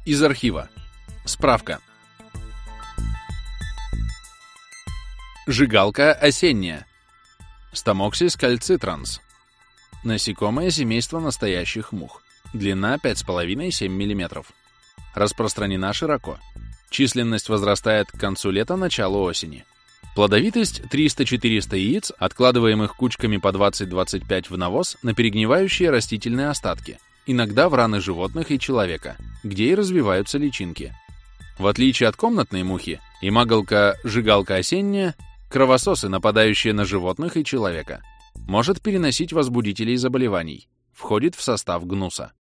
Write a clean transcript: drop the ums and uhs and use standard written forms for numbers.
Из архива. Справка. Жигалка осенняя. Стамоксис кальцитранс. Насекомое семейства настоящих мух. Длина 5,5-7 мм. Распространена широко. Численность возрастает к концу лета, началу осени. Плодовитость 300-400 яиц, откладываемых кучками по 20-25 в навоз на перегнивающие растительные остатки, иногда в раны животных и человека, где и развиваются личинки. В отличие от комнатной мухи, имаголка-жигалка осенняя, кровососы, нападающие на животных и человека, может переносить возбудителей заболеваний, входит в состав гнуса.